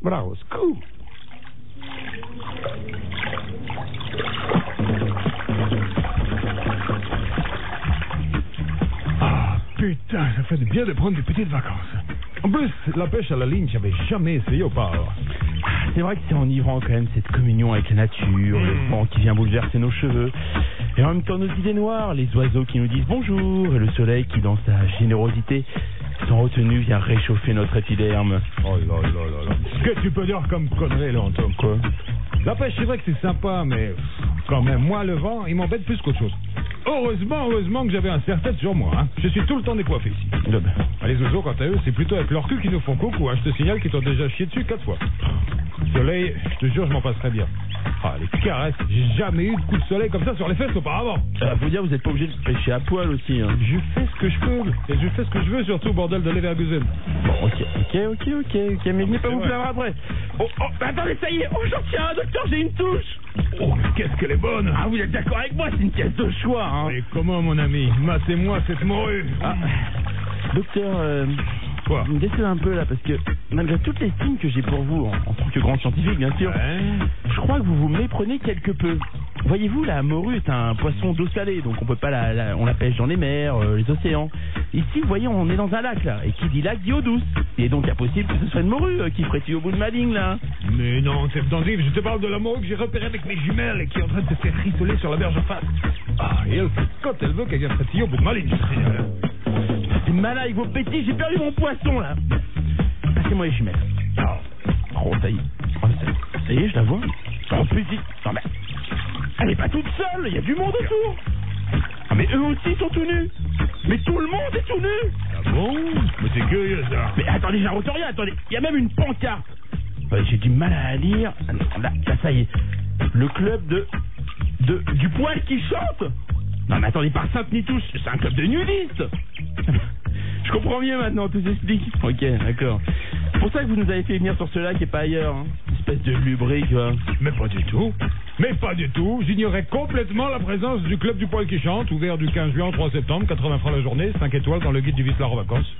Bravo, scoop. Ah, putain, ça fait du bien de prendre des petites vacances. En plus, la pêche à la ligne, j'avais jamais essayé auparavant. C'est vrai que c'est enivrant quand même, cette communion avec la nature, le vent qui vient bouleverser nos cheveux. Et en même temps, nos idées noires, les oiseaux qui nous disent bonjour, et le soleil qui, dans sa générosité, sans retenue, vient réchauffer notre épiderme. Oh là là là là. Qu'est-ce que tu peux dire comme connerie, là, Antoine? Quoi? La pêche, c'est vrai que c'est sympa, mais quand même, moi, le vent, il m'embête plus qu'autre chose. Heureusement que j'avais un serre-tête sur moi. Hein. Je suis tout le temps décoiffé ici. Les oiseaux, quant à eux, c'est plutôt avec leur cul qu'ils nous font coucou. Hein. Je te signale qu'ils t'ont déjà chié dessus 4 fois. Soleil, je te jure, je m'en passerais bien. Ah, les caresses, j'ai jamais eu de coup de soleil comme ça sur les fesses auparavant. Faut dire, vous n'êtes pas obligé de pêcher à poil aussi. Hein. Je fais ce que je peux, et je fais ce que je veux, surtout, bordel de Leverkusen. Bon, ok, mais venez pas vous plaindre après. Oh, attendez, ça y est, j'en tiens un, docteur, j'ai une touche. Oh, mais qu'est-ce qu'elle est bonne. Ah, vous êtes d'accord avec moi, c'est une pièce de choix, hein. Et comment, mon ami? Massez-moi cette morue. Ah, docteur, quoi? vous me décevez un peu là, parce que malgré toute l'estime que j'ai pour vous, en tant que grand scientifique, bien sûr, je crois que vous vous méprenez quelque peu. Voyez-vous, la morue est un poisson d'eau salée, donc on peut pas on la pêche dans les mers, les océans. Ici, vous voyez, on est dans un lac là, et qui dit lac dit eau douce. Il est donc impossible que ce soit une morue qui frétille au bout de ma ligne là. Mais non, c'est tendif, je te parle de la morue que j'ai repérée avec mes jumelles et qui est en train de se faire rissoler sur la berge en face. Ah, et elle fait quand elle veut qu'elle vienne frétiller au bout de ma ligne. C'est malin avec vos petits, j'ai perdu mon poisson là. Passez-moi les jumelles. Oh, ça y est. Ça y est, je la vois. Oh, petit. Non mais, elle est pas toute seule, il y a du monde autour. Ah mais eux aussi sont tout nus. Mais tout le monde est tout nu. Ah bon? Mais c'est curieux ça. Mais attendez, j'invente rien, attendez. Il y a même une pancarte. J'ai du mal à lire. Là, ça y est. Le club du poil qui chante. Non mais attendez, par Sainte-Nitouche, c'est un club de nudistes. Je comprends mieux maintenant, tout s'explique. Ok, d'accord. C'est pour ça que vous nous avez fait venir sur ce lac et pas ailleurs, hein. Espèce de lubrique, hein. Mais pas du tout. J'ignorais complètement la présence du club du poil qui chante, ouvert du 15 juin au 3 septembre, 80 francs la journée, 5 étoiles dans le guide du Whistler en vacances.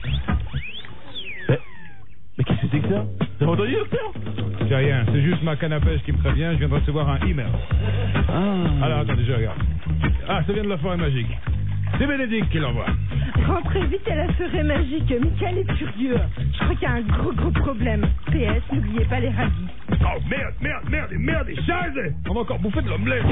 Mais qu'est-ce que c'est que ça? Vous avez entendu, docteur? C'est rien, c'est juste ma canne à pêche qui me prévient, je viens de recevoir un email. Ah. Alors attendez, je regarde. Ah, ça vient de la forêt magique. C'est Bénédicte qui l'envoie. Rentrez vite à la forêt magique, Michael est furieux. Je crois qu'il y a un gros problème. PS, n'oubliez pas les radis. Oh merde, des chaises. On va encore bouffer de l'omelette.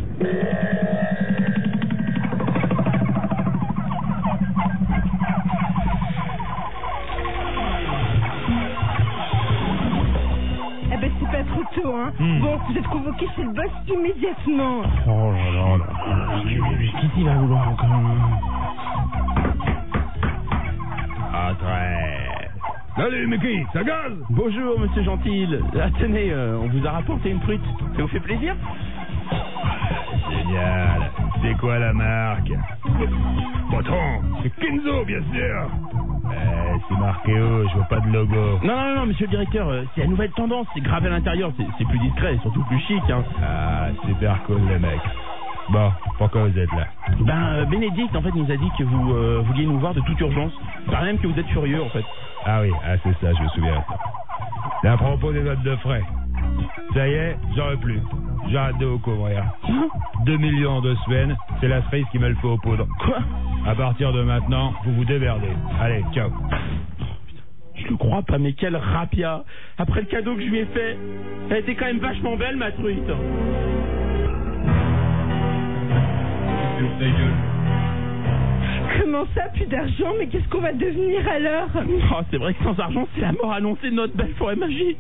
Eh ben c'est pas trop tôt, hein. Bon, vous êtes convoqué chez le boss immédiatement. Oh là. Qu'est-ce qu'il va vouloir encore? Salut Mickey, ça gaze? Bonjour monsieur Gentil. Tenez, on vous a rapporté une truite. Ça vous fait plaisir? Génial. C'est quoi la marque? Patron, c'est Kenzo, bien sûr. C'est marqué haut, je vois pas de logo. Non, monsieur le directeur, c'est la nouvelle tendance, c'est gravé à l'intérieur, c'est plus discret et surtout plus chic, hein. Ah, super cool les mecs. Bon, pourquoi vous êtes là? Bénédicte, en fait, nous a dit que vous vouliez nous voir de toute urgence. Par même que vous êtes furieux, en fait. Ah oui, c'est ça, je me souviens de ça. C'est à propos des notes de frais. Ça y est, j'en veux plus. J'arrête de vous couvrir. 2 millions de semaines, c'est la cerise qui me le faut aux poudres. Quoi? À partir de maintenant, vous vous démerdez. Allez, ciao. Je le crois pas, mais quel rapia. Après le cadeau que je lui ai fait, elle était quand même vachement belle, ma truite. Comment ça, plus d'argent? Mais qu'est-ce qu'on va devenir alors? Oh, c'est vrai que sans argent, c'est la mort annoncée de notre belle forêt magique.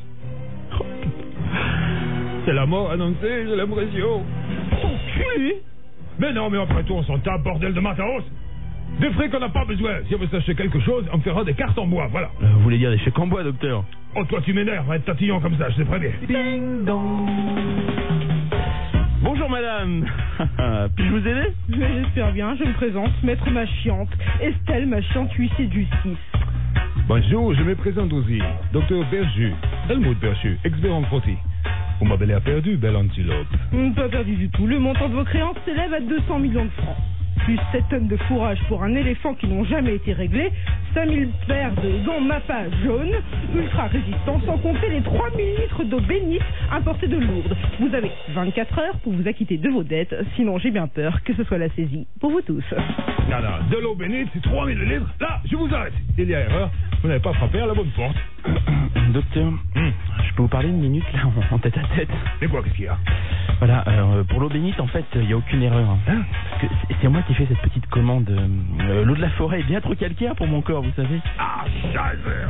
C'est la mort annoncée, j'ai l'impression. Enculé. Mais non, mais après tout, on s'en tape, bordel de Mataos. Des frais qu'on n'a pas besoin. Si on veut s'acheter quelque chose, on me fera des cartes en bois, voilà. Vous voulez dire des chèques en bois, docteur? Oh, toi, tu m'énerves, être tatillon comme ça, je sais très bien. Ding dong. Bonjour madame. Puis-je vous aider? J'espère bien, je me présente, maître ma chiante, Estelle, ma chiante huissier du 6. Bonjour, je me présente aussi. Docteur Berju, Helmut Berju, expert en frottis. Vous m'avez l'air perdu, belle antilope. Pas perdu du tout, le montant de vos créances s'élève à 200 millions de francs. plus 7 tonnes de fourrage pour un éléphant qui n'ont jamais été réglés, 5000 paires de gants Mappa jaunes, ultra résistants, sans compter les 3000 litres d'eau bénite importée de Lourdes. Vous avez 24 heures pour vous acquitter de vos dettes, sinon j'ai bien peur que ce soit la saisie pour vous tous. Non, de l'eau bénite, c'est 3000 litres. Là, je vous arrête. Il y a erreur. Vous n'avez pas frappé à la bonne porte. Docteur, je peux vous parler une minute là en tête à tête? C'est quoi, qu'est-ce qu'il y a? Voilà, pour l'eau bénite, en fait, il n'y a aucune erreur. Hein. Parce que c'est moi qui ai fait cette petite commande. L'eau de la forêt est bien trop calcaire pour mon corps, vous savez. Ah, scheiße.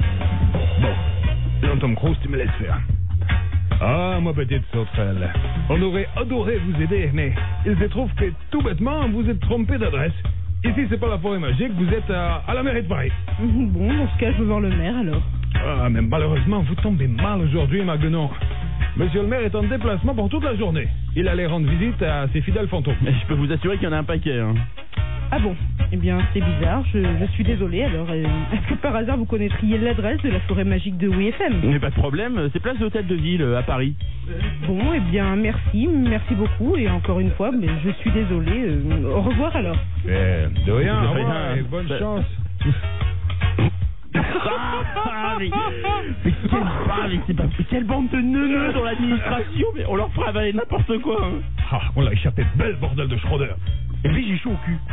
Bon, Tom Cruise, tu me laisses faire. Ah, ma petite sauterelle. On aurait adoré vous aider, mais il se trouve que, tout bêtement, vous êtes trompé d'adresse. Ici, c'est pas la forêt magique, vous êtes à la mairie de Paris. Bon, dans ce cas, je veux voir le maire, alors. Ah, mais malheureusement, vous tombez mal aujourd'hui, Maguenon. Monsieur le maire est en déplacement pour toute la journée. Il allait rendre visite à ses fidèles fantômes. Mais je peux vous assurer qu'il y en a un paquet. Hein. Ah bon? Eh bien, c'est bizarre, je suis désolée, alors. Est-ce que par hasard, vous connaîtriez l'adresse de la forêt magique de WFM? Mais pas de problème, c'est place de l'hôtel de ville, à Paris. Bon, eh bien, merci beaucoup, et encore une fois, mais je suis désolée. Au revoir, alors. De rien, De au revoir, rien. et bonne chance. Quelle bande de neuneux dans l'administration, mais on leur fera avaler n'importe quoi. Hein. Ah, on l'a échappé belle, bordel de Schroeder. Et puis j'ai chaud au cul.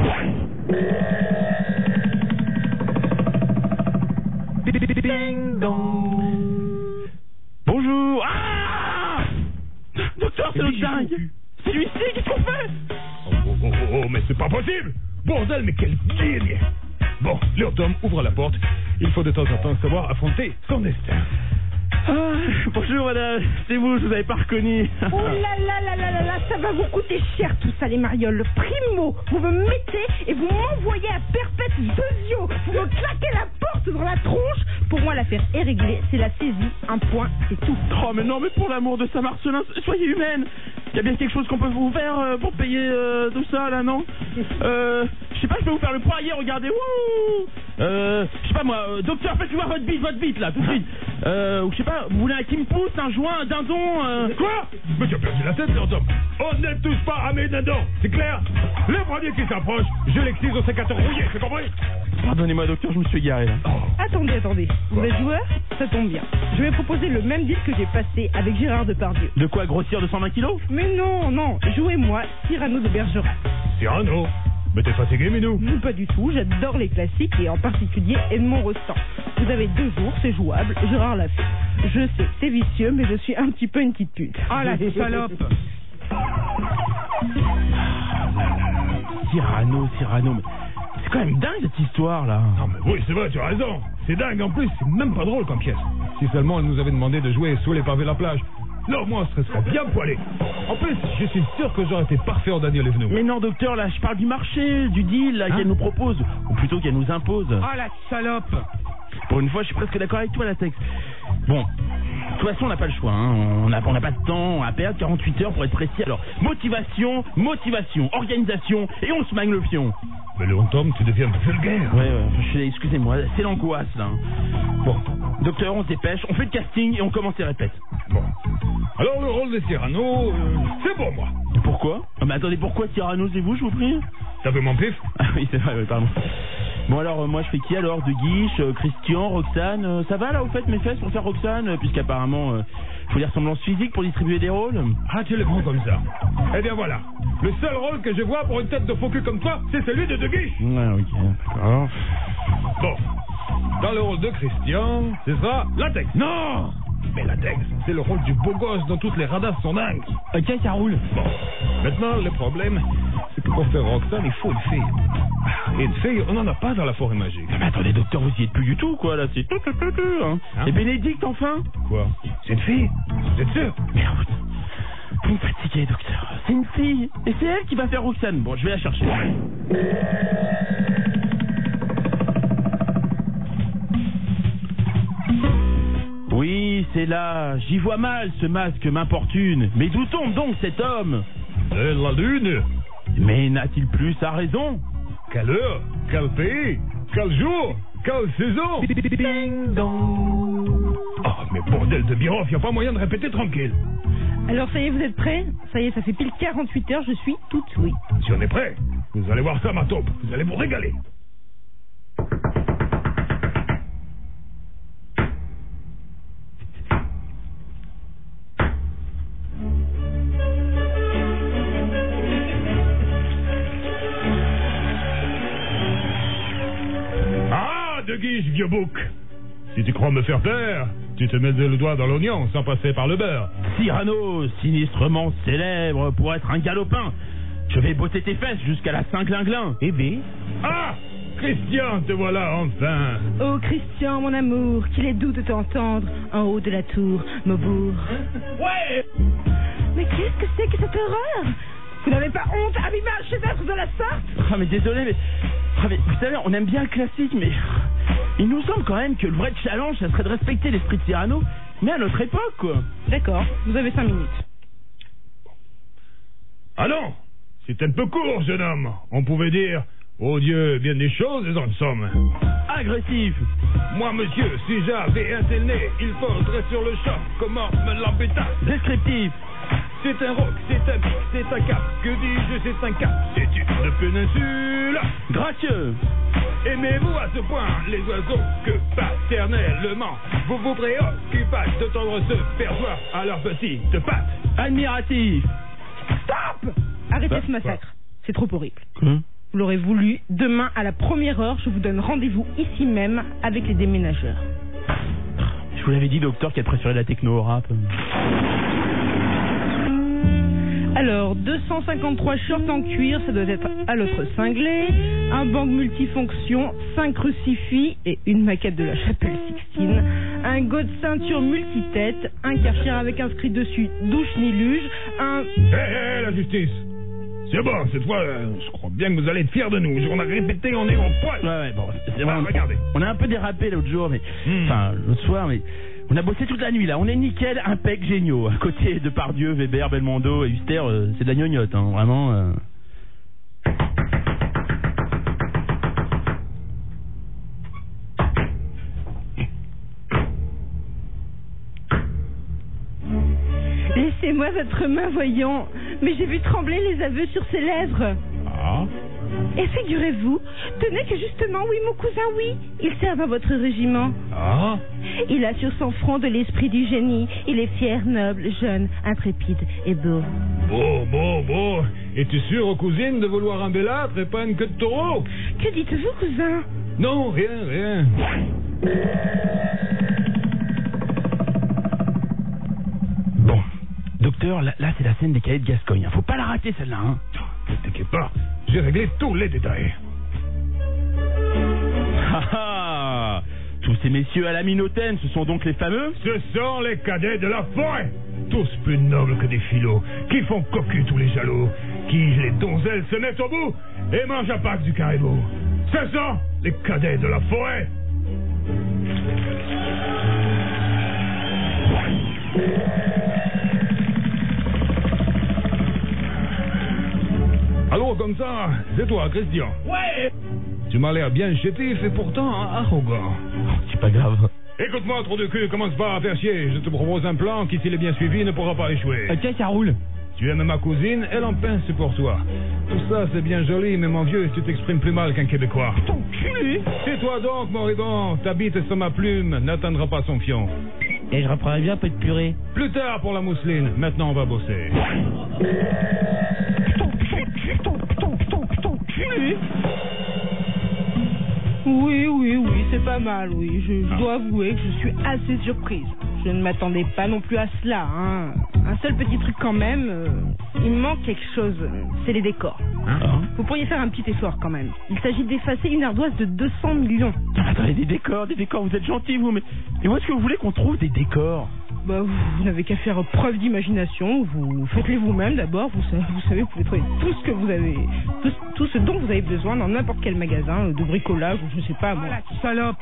Ding dong. Bonjour. Ah, docteur, c'est le dingue. C'est lui-ci, qu'est-ce qu'on fait? Oh, mais c'est pas possible. Bordel, mais quel guigne. Bon, Léo Tom, ouvre la porte. Il faut de temps en temps savoir affronter son destin. Ah, bonjour madame, c'est vous, je vous avais pas reconnu. Oh là, ça va vous coûter cher tout ça les marioles. Primo, vous me mettez et vous m'envoyez à Perpète Bezio. Vous me claquez la porte dans la tronche. Pour moi l'affaire est réglée, c'est la saisie, un point, c'est tout. Oh mais non, mais pour l'amour de Saint-Marcelin, soyez humaine. Il y a bien quelque chose qu'on peut vous faire pour payer tout ça là, non? Je sais pas, je peux vous faire le poirier, regardez. Je sais pas moi, docteur, faites-lui voir votre bite là, tout de suite. Ou je sais pas, vous voulez un qui me pousse, un joint, un dindon Quoi? Mais tu as perdu la tête, Léo Tom. On ne touche pas à mes dindons, c'est clair? Le premier qui s'approche, je l'excise au sécateur rouillé, c'est compris? Pardonnez-moi docteur, je me suis égaré là. Attendez, vous êtes joueur? Ça tombe bien. Je vais proposer le même deal que j'ai passé avec Gérard Depardieu. De quoi, grossir de 120 kilos? Mais non, jouez-moi Cyrano de Bergerac. Cyrano? Mais t'es fatigué, Minou? Pas du tout, j'adore les classiques et en particulier Edmond Rostand. Vous avez 2 jours, c'est jouable, Gérard l'a fait. Je sais, c'est vicieux, mais je suis un petit peu une petite pute. Ah la salope! Cyrano, mais c'est quand même dingue cette histoire là. Non mais oui, c'est vrai, tu as raison. C'est dingue, en plus, c'est même pas drôle comme pièce. Si seulement elle nous avait demandé de jouer sous les pavés de la plage. Là, au moins, on serait bien poilé. En plus, je suis sûr que j'aurais été parfait en Daniel Evenou. Mais non, docteur, là, je parle du marché, du deal là, qu'elle nous propose, ou plutôt qu'elle nous impose. Ah la salope! Pour une fois, je suis presque d'accord avec toi, Latex. Bon, de toute façon, on n'a pas le choix, hein. On n'a pas de temps à perdre, 48 heures pour être précis. Alors, motivation, organisation, et on se magne le fion. Mais Léon Tom, tu deviens vulgaire. Ouais, excusez-moi, c'est l'angoisse, là. Bon, docteur, on se dépêche, on fait le casting et on commence les répètes. Bon. Alors, le rôle de Cyrano, c'est pour moi. Pourquoi? Mais attendez, pourquoi Cyrano, c'est vous, je vous prie? T'as vu mon pif? Ah oui, c'est vrai, pardon. Bon alors, moi je fais qui alors? De Guiche, Christian, Roxane, ça va là, au fait, mes fesses pour faire Roxane? Puisqu'apparemment, faut des ressemblances physiques pour distribuer des rôles. Ah, tu les prends comme ça. Eh bien voilà, le seul rôle que je vois pour une tête de faux cul comme toi, c'est celui de Guiche. Ouais, ok, d'accord. Bon, dans le rôle de Christian, ce sera Latex. Non! Mais Latex, c'est le rôle du beau gosse dont toutes les radars sont dingues. Ok, ça roule. Bon, maintenant, le problème, c'est que pour faire Roxane, il faut une fille. Et une fille, on n'en a pas dans la forêt magique. Mais attendez, docteur, vous y êtes plus du tout, quoi, là, c'est... Hein. Et Bénédicte, enfin? Quoi? C'est une fille? Vous êtes sûr? Merde, vous me fatiguez, docteur. C'est une fille, et c'est elle qui va faire Roxane. Bon, je vais la chercher. Oui, c'est là. J'y vois mal, ce masque m'importune. Mais d'où tombe donc cet homme? De la lune. Mais n'a-t-il plus sa raison? Quelle heure? Quel pays? Quel jour? Quelle saison? Ding dong. Oh, mais bordel de Biroff, y a pas moyen de répéter tranquille. Alors ça y est, vous êtes prêts? Ça y est, ça fait pile 48 heures, je suis toute oui. Si on est prêt, Vous allez voir ça, ma taupe. Vous allez vous régaler. Ah, de guiche, vieux bouc. Si tu crois me faire peur, tu te mets le doigt dans l'oignon sans passer par le beurre. Cyrano, sinistrement célèbre pour être un galopin. Je vais botter tes fesses jusqu'à la Saint-Glinglin. Eh bien? Ah! Christian, te voilà enfin. Oh Christian, mon amour, qu'il est doux de t'entendre en haut de la tour, Maubourg. Ouais! Mais qu'est-ce que c'est que cette horreur? Vous n'avez pas honte à abîmer un chef-d'œuvre de la sorte? Ah mais désolé, mais vous savez, on aime bien le classique, mais il nous semble quand même que le vrai challenge, ça serait de respecter l'esprit de Cyrano, mais à notre époque, quoi. D'accord, vous avez 5 minutes. Allons, c'est un peu court, jeune homme. On pouvait dire, oh Dieu, bien des choses, en somme. Agressif. Moi, monsieur, si j'avais un tel nez, il faudrait sur le champ, comment me l'embêta. Descriptif. C'est un roc, c'est un pic, c'est un cap. Que dis-je, c'est un cap. C'est une péninsule. Gracieux. Aimez-vous à ce point les oiseaux que paternellement vous vous préoccupez de tendre ce perchoir à leurs petites pattes. Admiratif. Stop! Arrêtez ce massacre. C'est trop horrible. Quoi? Vous l'aurez voulu. Demain, à la première heure, je vous donne rendez-vous ici même avec les déménageurs. Je vous l'avais dit, docteur, qui a préféré la techno au rap. Alors, 253 shorts en cuir, ça doit être à l'autre cinglé, un banc multifonction, 5 crucifix et une maquette de la chapelle Sixtine, un go de ceinture multitête, un Karcher avec inscrit dessus douche ni luge, un... Hé, la justice. C'est bon, cette fois, je crois bien que vous allez être fiers de nous. On a répété, on est au poil. Ouais, bon, c'est vrai. Regardez. On a un peu dérapé l'autre jour, mais... Enfin, l'autre soir, mais... On a bossé toute la nuit, là. On est nickel, impec, géniaux. À côté de Pardieu, Weber, Belmondo et Huster, c'est de la gnognotte, hein, vraiment. Laissez-moi votre main, voyons. Mais j'ai vu trembler les aveux sur ses lèvres. Ah. Et figurez-vous, tenez que justement, oui, mon cousin, oui, il sert dans votre régiment. Ah. Il a sur son front de l'esprit du génie. Il est fier, noble, jeune, intrépide et beau. Beau. Es-tu sûr, cousine, de vouloir un bellâtre et pas une queue de taureau? Que dites-vous, cousin? Non, rien. Bon, docteur, là c'est la scène des cahiers de Gascogne. Faut pas la rater, celle-là, hein. Ne t'inquiète pas, j'ai réglé tous les détails. Ah. Tous ces messieurs à la minotaine, ce sont donc les fameux? Ce sont les cadets de la forêt. Tous plus nobles que des filots, qui font cocu tous les jaloux, qui les donzelles se mettent au bout et mangent à Pâques du caribou. Ce sont les cadets de la forêt. Alors comme ça, c'est toi, Christian. Ouais. Tu m'as l'air bien chétif et pourtant arrogant. C'est pas grave. Écoute-moi, trou de cul, commence pas à faire chier. Je te propose un plan qui, s'il est bien suivi, ne pourra pas échouer. Tiens, ça roule. Tu aimes ma cousine, elle en pince pour toi. Tout ça, c'est bien joli, mais mon vieux, tu t'exprimes plus mal qu'un Québécois. Ton cul. C'est toi donc, moribond. Ta bite sur ma plume n'atteindra pas son fion. Et je reprendrai bien un peu de purée. Plus tard pour la mousseline. Maintenant, on va bosser. Ton cul. Oui, c'est pas mal, oui. Je dois avouer que je suis assez surprise. Je ne m'attendais pas non plus à cela, hein. Un seul petit truc quand même, il me manque quelque chose, c'est les décors. Vous pourriez faire un petit effort quand même. Il s'agit d'effacer une ardoise de 200 millions. Attendez, des décors, vous êtes gentils, vous, mais où est-ce que vous voulez qu'on trouve des décors? Bah, vous n'avez qu'à faire preuve d'imagination, vous faites-les vous-même d'abord, vous savez, vous pouvez trouver tout ce que vous avez, tout ce dont vous avez besoin dans n'importe quel magasin de bricolage, ou je sais pas, moi. Salope.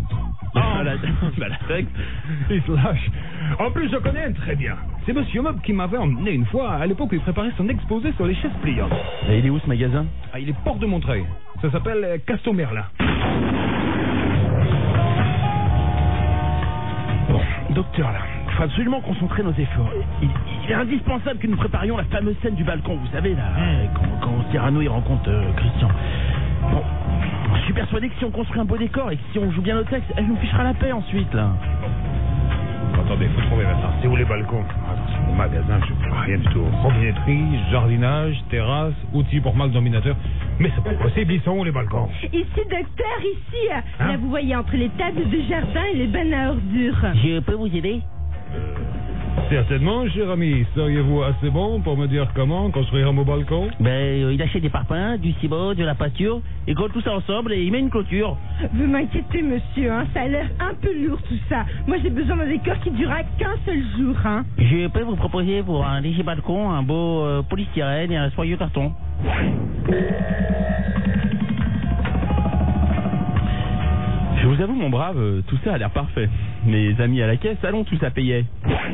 La règle. Il se lâche. En plus, je connais un très bien. C'est Monsieur Mob qui m'avait emmené une fois, à l'époque où il préparait son exposé sur les chaises pliantes. Et il est où ce magasin? Il est porte de Montreuil. Ça s'appelle Casto Merlin. Bon, docteur, là, faut absolument concentrer nos efforts. Il est indispensable que nous préparions la fameuse scène du balcon, vous savez, là, quand Cyrano il rencontre Christian. Bon, je suis persuadé que si on construit un beau décor et que si on joue bien nos textes, elle nous fichera la paix ensuite, là. Attendez, faut trouver maintenant. C'est où les balcons? Attention, au magasin, je ne vois rien du tout. Robinetterie, jardinage, terrasse, outils pour Mac Dominateur. Mais c'est pas possible, ils sont où les balcons? Ici, docteur, ici. Hein? Là, vous voyez, entre les tables de jardin et les bennes à ordures. Je peux vous aider? Certainement, cher ami. Seriez-vous assez bon pour me dire comment construire un beau balcon? Il achète des parpaings, du ciment, de la peinture, il colle tout ça ensemble et il met une clôture. Vous m'inquiétez, monsieur, hein. Ça a l'air un peu lourd, tout ça. Moi, j'ai besoin d'un décor qui durera qu'un seul jour, hein. Je peux vous proposer pour un léger balcon un beau polystyrène et un soyeux carton. Je vous avoue, mon brave, tout ça a l'air parfait. Mes amis à la caisse, allons, tout ça payait.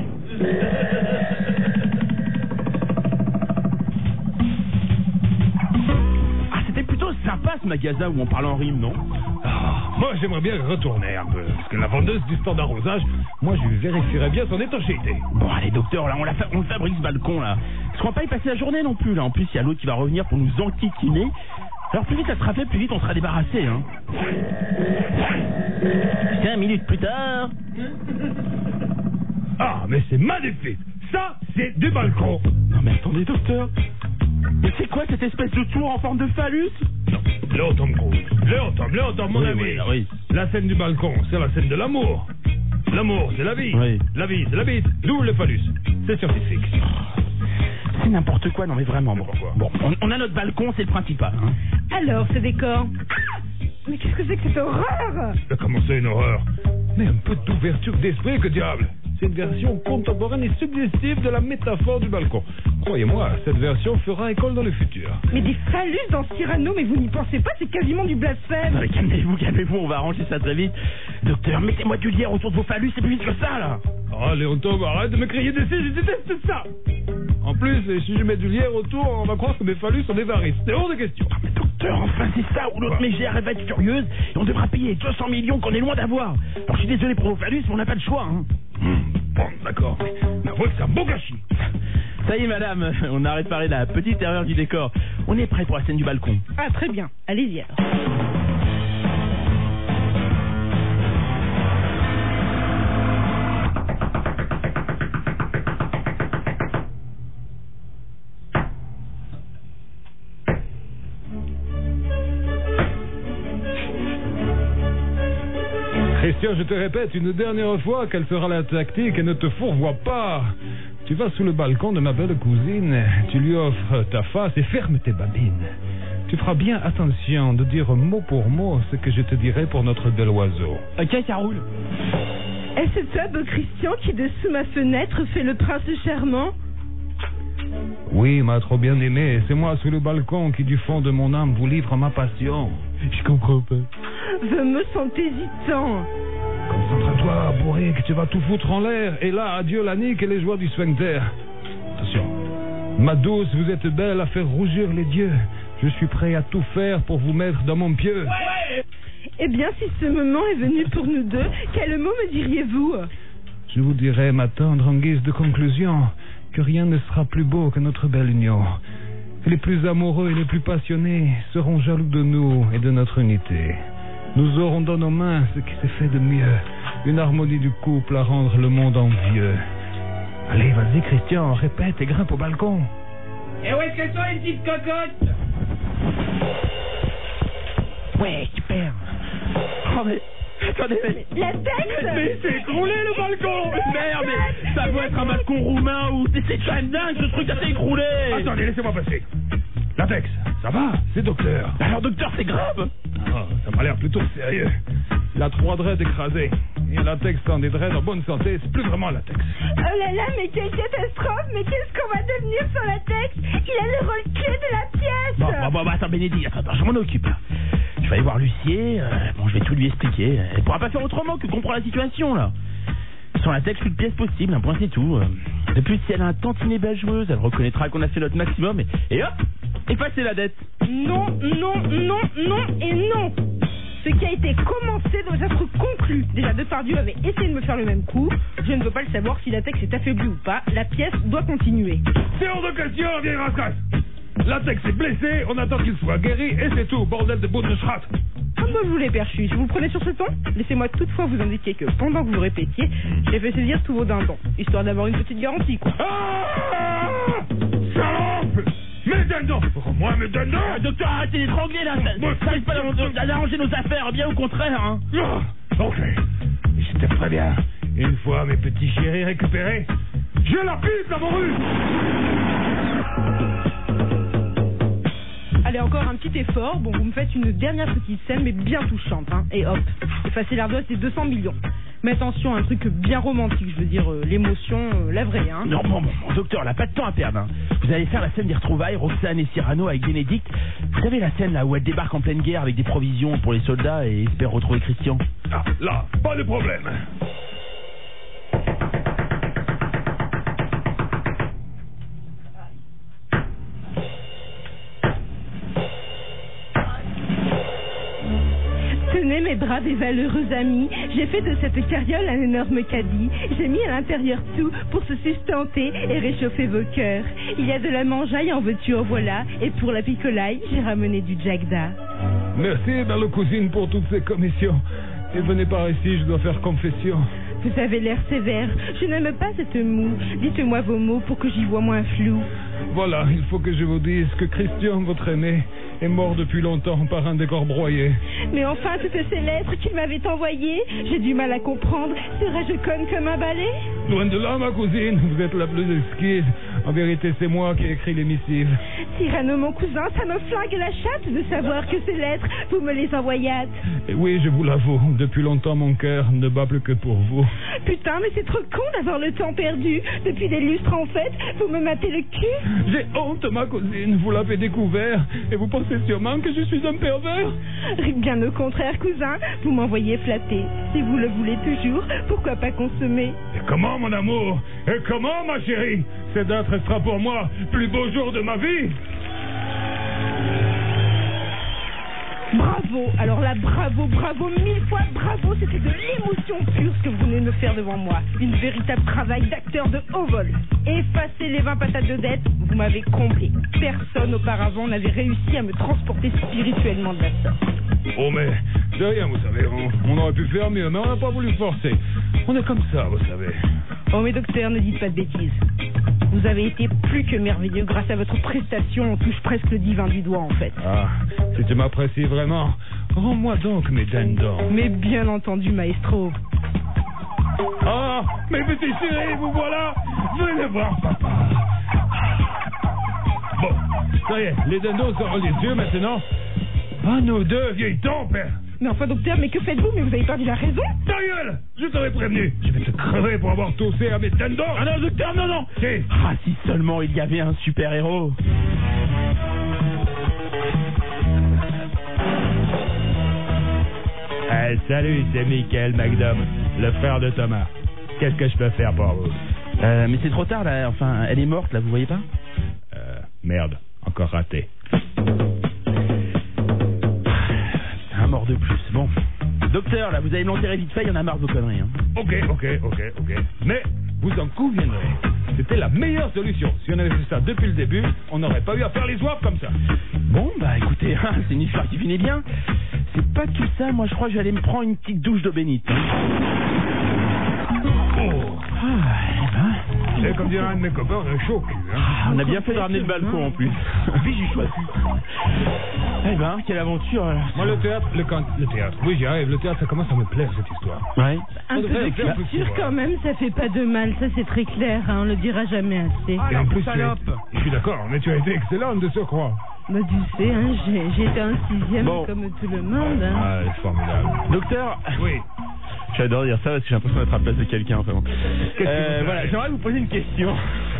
Ah, c'était plutôt sympa ce magasin où on parle en rime, non? Moi, j'aimerais bien retourner un peu. Parce que la vendeuse du stand d'arrosage, moi, je vérifierais bien son étanchéité. Bon, allez, docteur, là, on le fabrique ce balcon, là. Parce qu'on va pas y passer la journée non plus, là. En plus, il y a l'autre qui va revenir pour nous enquiquiner. Alors, plus vite ça sera fait, plus vite on sera débarrassé, hein. 5 minutes plus tard... Ah, mais c'est magnifique. Ça, c'est du balcon. Non, mais attendez, docteur. Mais c'est quoi cette espèce de tour en forme de phallus? Non, Léo Tom Cruise. Léo Tom, mon ami. Oui. La scène du balcon, c'est la scène de l'amour. L'amour, c'est la vie. Oui. La vie, c'est la bite. D'où le phallus. C'est scientifique. C'est n'importe quoi, non mais vraiment. Bon, on a notre balcon, c'est le principal. Hein. Alors, ce décor. Ah, mais qu'est-ce que c'est que cette horreur? Comment c'est une horreur? Mais un peu d'ouverture d'esprit, que diable. C'est une version contemporaine et suggestive de la métaphore du balcon. Croyez-moi, cette version fera école dans le futur. Mais des phallus dans Cyrano, mais vous n'y pensez pas, c'est quasiment du blasphème. Non, mais calmez-vous, on va arranger ça très vite. Docteur, mettez-moi du lierre autour de vos phallus, c'est plus vite que ça, là. Oh, Léon Tom, arrête de me crier dessus, je déteste ça. En plus, si je mets du lierre autour, on va croire que mes phallus sont des varices. C'est hors de question. Non, mais docteur, enfin c'est ça, ou l'autre mégère, elle va être furieuse, et on devra payer 200 millions qu'on est loin d'avoir. Alors je suis désolé pour vos phallus, mais on n'a pas de choix, hein. Bon, d'accord, mais avouez que c'est un beau gâchis. Ça y est, madame, on a réparé la petite erreur du décor. On est prêt pour la scène du balcon. Ah, très bien. Allez-y alors. Christian, je te répète une dernière fois quelle sera la tactique et ne te fourvoie pas. Tu vas sous le balcon de ma belle cousine, tu lui offres ta face et ferme tes babines. Tu feras bien attention de dire mot pour mot ce que je te dirai pour notre bel oiseau. Ok, ça roule. Est-ce toi, beau Christian, qui dessous ma fenêtre fait le prince charmant? Oui, ma trop bien aimée, c'est moi sous le balcon qui du fond de mon âme vous livre ma passion. Je comprends pas. Je me sens hésitant. Concentre-toi, bourré, que tu vas tout foutre en l'air. Et là, adieu la nique et les joies du sphincter. Attention. Ma douce, vous êtes belle à faire rougir les dieux. Je suis prêt à tout faire pour vous mettre dans mon pieu. Ouais. Eh bien, si ce moment est venu pour nous deux, quel mot me diriez-vous? Je vous dirai, ma tendre, en guise de conclusion, que rien ne sera plus beau que notre belle union. Que les plus amoureux et les plus passionnés seront jaloux de nous et de notre unité. Nous aurons dans nos mains ce qui s'est fait de mieux, une harmonie du couple à rendre le monde envieux. Allez, vas-y, Christian, répète et grimpe au balcon. Et où est-ce qu'elles sont les petites cocottes? Ouais, super. Oh, mais... Attendez, mais... La tête? Mais c'est écroulé, le balcon. Merde, mais ça doit être un balcon roumain ou... C'est quand même dingue, ce truc a été écroulé. Attendez, laissez-moi passer. Latex, ça va? C'est docteur. Alors, docteur, c'est grave. Ah, ça m'a l'air plutôt sérieux. Il a 3 dreads écrasés. Et latex dans des dreads en bonne santé, c'est plus vraiment latex. Oh là là, mais quelle catastrophe! Mais qu'est-ce qu'on va devenir sur la texte? Il a le rôle clé de la pièce! Bon, attends, Bénédicte, attends, je m'en occupe, là. Je vais aller voir Lucier, je vais tout lui expliquer. Elle pourra pas faire autrement que comprendre la situation, là. Sans latex, plus de pièces possible, un point c'est tout. De plus, si elle a un tantinet belle joueuse, elle reconnaîtra qu'on a fait notre maximum et hop, effacer la dette. Non, non, non, non et non! Ce qui a été commencé doit être conclu. Déjà, Depardieu avait essayé de me faire le même coup. Je ne veux pas le savoir si Latex est affaibli ou pas. La pièce doit continuer. C'est hors de question, vieille racasse. Latex est blessé, on attend qu'il soit guéri et c'est tout, bordel de bout de schrat. Comme moi je vous l'ai perçu, vous le prenez sur ce ton? Laissez-moi toutefois vous indiquer que pendant que vous répétiez, j'ai fait saisir tous vos dindons, histoire d'avoir une petite garantie, quoi. Ah, salope! Mes dindons! Rends-moi mes dindons! Docteur, arrêtez d'étrangler là, ça risque pas d'arranger nos affaires, bien au contraire, hein. Ah, ok, c'était très bien. Une fois mes petits chéris récupérés, je la pisse la morue! Allez, encore un petit effort. Bon, vous me faites une dernière petite scène, mais bien touchante, hein. Et hop, effacez l'ardoise des 200 millions. Mais attention, un truc bien romantique, je veux dire, l'émotion, la vraie, hein. Non, bon, docteur, là, pas de temps à perdre, hein. Vous allez faire la scène des retrouvailles, Roxane et Cyrano avec Bénédicte. Vous savez la scène là où elle débarque en pleine guerre avec des provisions pour les soldats et espère retrouver Christian? Ah, là, pas de problème. Tenez mes bras des valeureux amis, j'ai fait de cette carriole un énorme caddie. J'ai mis à l'intérieur tout pour se sustenter et réchauffer vos cœurs. Il y a de la mangeaille, en veux-tu, en voilà. Et pour la picolaille, j'ai ramené du Jagda. Merci, belle cousine, pour toutes ces commissions. Et venez par ici, je dois faire confession. Vous avez l'air sévère, je n'aime pas cette moue. Dites-moi vos mots pour que j'y vois moins flou. Voilà, il faut que je vous dise que Christian, votre aîné, est mort depuis longtemps par un décor broyé. Mais enfin, toutes ces lettres qu'il m'avait envoyées, j'ai du mal à comprendre. Serais-je conne comme un balai? Loin de là, ma cousine, vous êtes la plus exquise. En vérité, c'est moi qui ai écrit les missives. Cyrano, mon cousin, ça me flingue la chatte de savoir que ces lettres, vous me les envoyâtes. Et oui, je vous l'avoue, depuis longtemps, mon cœur ne bat plus que pour vous. Putain, mais c'est trop con d'avoir le temps perdu. Depuis des lustres, en fait, vous me matez le cul. J'ai honte, ma cousine, vous l'avez découvert. Et vous pensez sûrement que je suis un pervers? Bien au contraire, cousin, vous m'envoyez flatter. Si vous le voulez toujours, pourquoi pas consommer? Et comment, mon amour? Et comment, ma chérie? Cette date restera pour moi plus beau jour de ma vie. Bravo, alors là, bravo, 1000 fois bravo, c'était de l'émotion pure ce que vous venez de me faire devant moi. Une véritable travail d'acteur de haut vol. Effacez les 20 patates de dette, vous m'avez comblé. Personne auparavant n'avait réussi à me transporter spirituellement de la sorte. Oh mais, de rien, vous savez, on aurait pu faire mieux, mais on n'a pas voulu forcer. On est comme ça, vous savez. Oh mais docteur, ne dites pas de bêtises. Vous avez été plus que merveilleux grâce à votre prestation, on touche presque le divin du doigt en fait. Ah, si tu m'apprécies vraiment, rends-moi donc mes dindons. Mais bien entendu, maestro. Ah, mes petits chéris, vous voilà. Venez voir papa. Bon, ça y est, les dindons sont les yeux maintenant. À nous deux, vieille tombe. Mais enfin docteur, mais que faites-vous? Mais vous avez perdu la raison? Ta gueule! Je t'avais prévenu. Je vais te crever pour avoir toussé à mes dindons. Ah non, docteur, non. Si. Ah, si seulement il y avait un super-héros. Salut, c'est Michael McDom, le frère de Thomas. Qu'est-ce que je peux faire pour vous? Mais c'est trop tard là, enfin, elle est morte là, vous voyez pas? Merde, encore raté. Un mort de plus, bon. Docteur, là, vous allez me l'enterrer vite fait, il y en a marre de vos conneries. Hein. Ok. Mais vous en conviendrez, c'était la meilleure solution. Si on avait fait ça depuis le début, on n'aurait pas eu à faire les zouaves comme ça. Bon, bah écoutez, hein, c'est une histoire qui finit bien. C'est pas tout ça, moi je crois que je vais aller me prendre une petite douche d'eau bénite. Hein. C'est comme dirait un de mes copains, on a chaud au cul. Hein. On a bien fait de ramener le balcon en plus. Puis j'y choisis. Eh ben, quelle aventure. Moi, le théâtre, oui, j'y arrive. Le théâtre, ça commence à me plaire, cette histoire. Ouais. Un peu de culture quand même, ça fait pas de mal, ça c'est très clair, hein, on le dira jamais assez. Et en plus, je suis d'accord, mais tu as été excellente de surcroît. Bah tu sais, hein, j'ai été un 6e bon. comme tout le monde. Hein. Ah, c'est formidable. Docteur. Oui. J'adore dire ça parce que j'ai l'impression d'être à la place de quelqu'un, vraiment. Voilà, j'aimerais vous poser une question.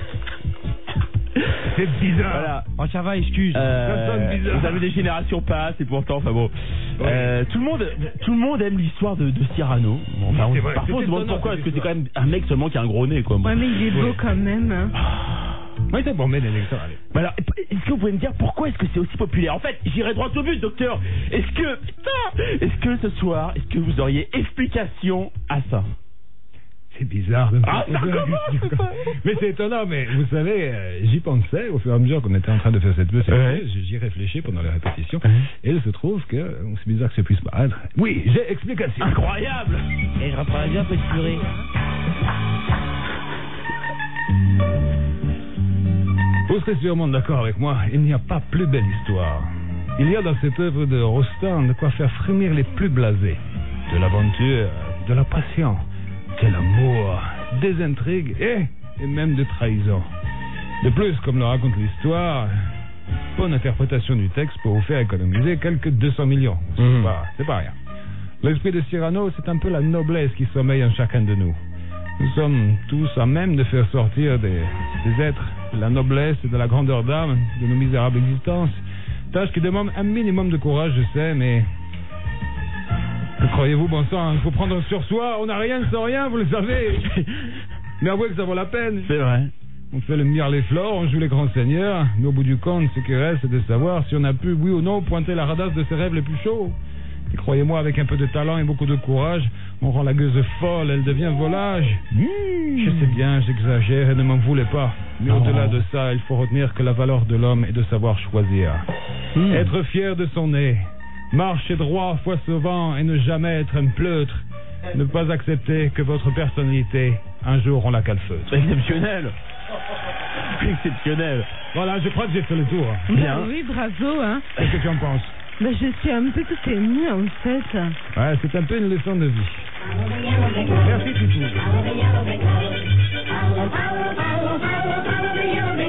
C'est bizarre. Voilà. Oh, ça va, excuse. Ça sonne bizarre. Vous avez des générations passent et pourtant, enfin bon. Tout le monde aime l'histoire de Cyrano. Bon, enfin, c'est vrai, parfois on se demande étonnant, pourquoi, cette parce que c'est quand même un mec seulement qui a un gros nez, quoi. Ouais, mais il est beau quand même. Hein. Oui, c'est bon, mais l'élection, allez. Mais alors, est-ce que vous pouvez me dire pourquoi est-ce que c'est aussi populaire? En fait, j'irai droit au but, docteur. Est-ce que ce soir, est-ce que vous auriez explication à ça? C'est bizarre de me Ah, ça poser la commence, question. ça. Mais c'est étonnant, mais vous savez, j'y pensais au fur et à mesure qu'on était en train de faire cette petite pièce, j'y réfléchis pendant les répétitions, et il se trouve que, c'est bizarre que ça puisse paraître. Oui, j'ai explication. Incroyable. Et je reprends bien un peu de purée. Vous serez sûrement d'accord avec moi, il n'y a pas plus belle histoire. Il y a dans cette œuvre de Rostand de quoi faire frémir les plus blasés. De l'aventure, de la passion, de l'amour, des intrigues et même de trahison. De plus, comme le raconte l'histoire, bonne interprétation du texte pour vous faire économiser quelques 200 millions. C'est pas rien. L'esprit de Cyrano, c'est un peu la noblesse qui sommeille en chacun de nous. Nous sommes tous à même de faire sortir des êtres de la noblesse et de la grandeur d'âme de nos misérables existences. Tâche qui demande un minimum de courage, je sais, mais... Croyez-vous, bon sang, il faut prendre sur soi, on n'a rien sans rien, vous le savez. Mais avouez que ça vaut la peine. C'est vrai. On fait le mire les fleurs, on joue les grands seigneurs, mais au bout du compte, ce qui reste, c'est de savoir si on a pu, oui ou non, pointer la radasse de ses rêves les plus chauds. Et croyez-moi, avec un peu de talent et beaucoup de courage, on rend la gueuse folle, elle devient volage. Je sais bien, j'exagère et ne m'en voulez pas. Mais au-delà de ça, il faut retenir que la valeur de l'homme est de savoir choisir. Être fier de son nez, marcher droit fois ce vent et ne jamais être un pleutre. Ne pas accepter que votre personnalité, un jour, on la calfeutre. Exceptionnel. Exceptionnel. Voilà, je crois que j'ai fait le tour. Bien. Oui, bravo, hein. Qu'est-ce que tu en penses? Ben, je suis un peu tout émue, en fait. Ouais, c'est un peu une leçon de vie. Merci, Toutou.